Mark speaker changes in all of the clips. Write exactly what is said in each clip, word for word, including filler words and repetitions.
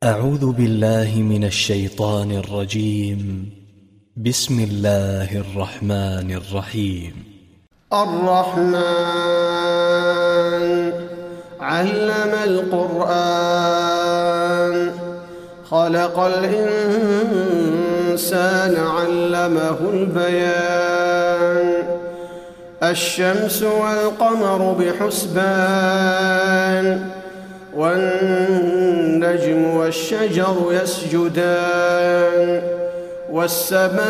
Speaker 1: أعوذ بالله من الشيطان الرجيم. بسم الله الرحمن الرحيم.
Speaker 2: الرحمن علم القرآن خلق الإنسان علمه البيان الشمس والقمر بحسبان والنجم والشجر يسجدان والسماء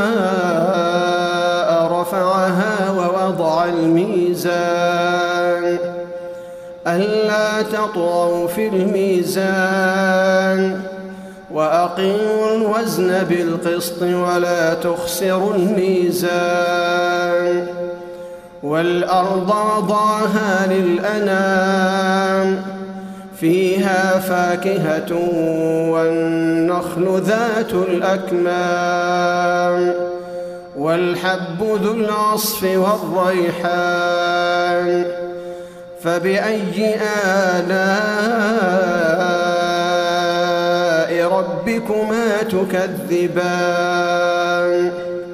Speaker 2: رفعها ووضع الميزان ألا تطغوا في الميزان وأقيموا الوزن بالقسط ولا تخسروا الميزان والأرض وضعها للأنام فيها فاكهة والنخل ذات الأكمام والحب ذو العصف والريحان فبأي آلاء ربكما تكذبان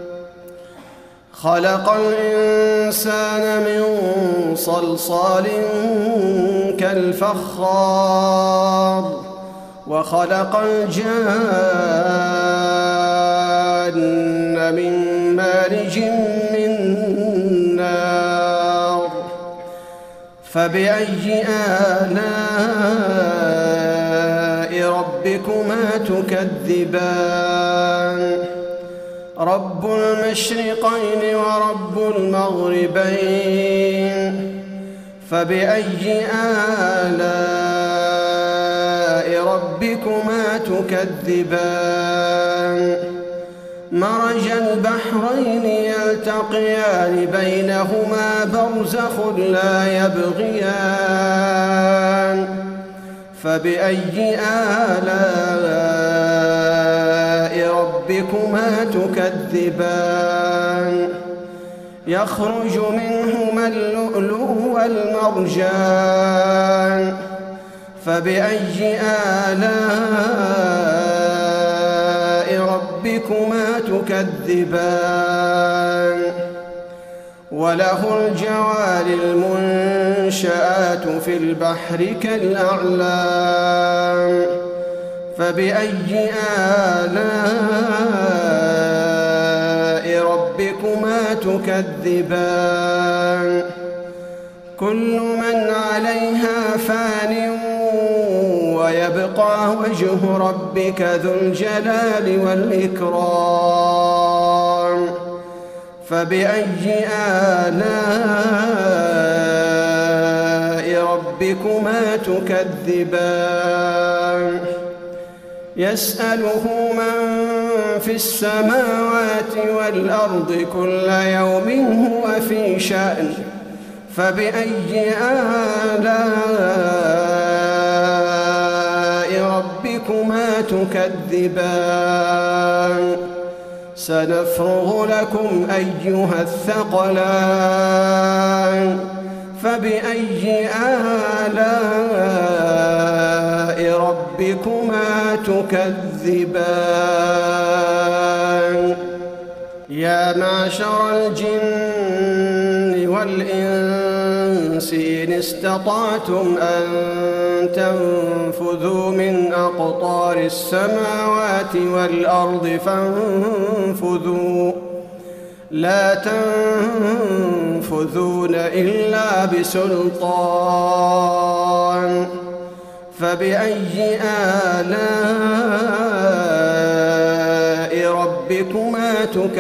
Speaker 2: خلق الإنسان من صلصال كالفخار وخلق الجان من مارج من نار فبأي آلاء ربكما تكذبان رب المشرقين ورب المغربين فبأي آلاء ربكما تكذبان مرج البحرين يلتقيان بينهما برزخ لا يبغيان فبأي آلاء ربكما تكذبان يخرج منهما اللؤلؤ والمرجان فبأي آلاء ربكما تكذبان وله الجوار المنشآت في البحر كالأعلام فبأي آلاء ربكما تكذبان كل من عليها فان ويبقى وجه ربك ذو الجلال والإكرام فبأي آلاء ربكما تكذبان يسأله من في السماوات والأرض كل يوم هو في شأن فبأي آلاء ربكما تكذبان سنفرغ لكم أيها الثقلان فبأي آلاء ربكما تكذبان يا معشر الجن والإنس إن استطعتم أن تنفذوا من أقطار السماوات والأرض فانفذوا لا تنفذون إلا بسلطان فبأي آلاء ربكما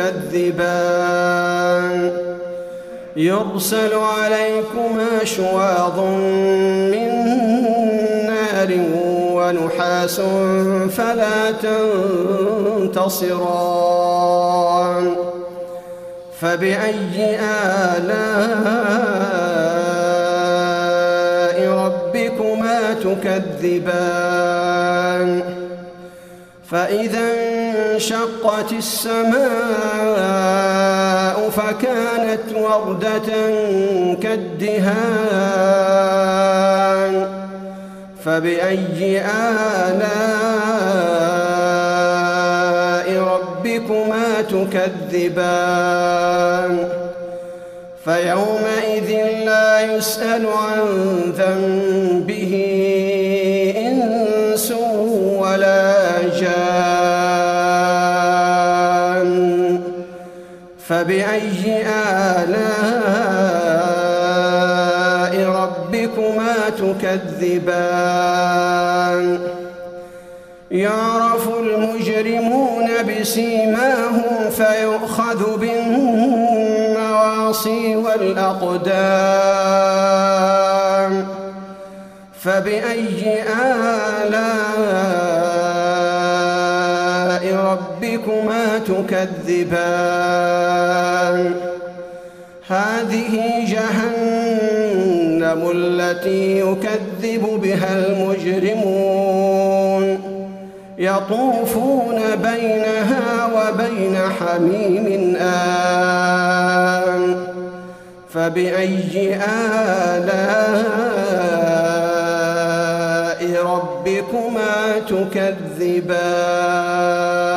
Speaker 2: تكذبان يرسل عليكما شواظ من نار ونحاس فلا تنتصران فبأي آلاء ربكما تكذبان فإذا انشقت السماء فكانت وردة كالدهان فبأي آلاء تكذبان فيومئذ لا يسأل عن ذنبه إنس ولا جان فبأي آلاء ربكما تكذبان يعرف المجرمون بسيماهم فيؤخذ بالنواصي والأقدام فبأي آلاء ربكما تكذبان هذه جهنم التي يكذب بها المجرمون يطوفون بينها وبين حميم آن فبأي آلاء ربكما تكذبان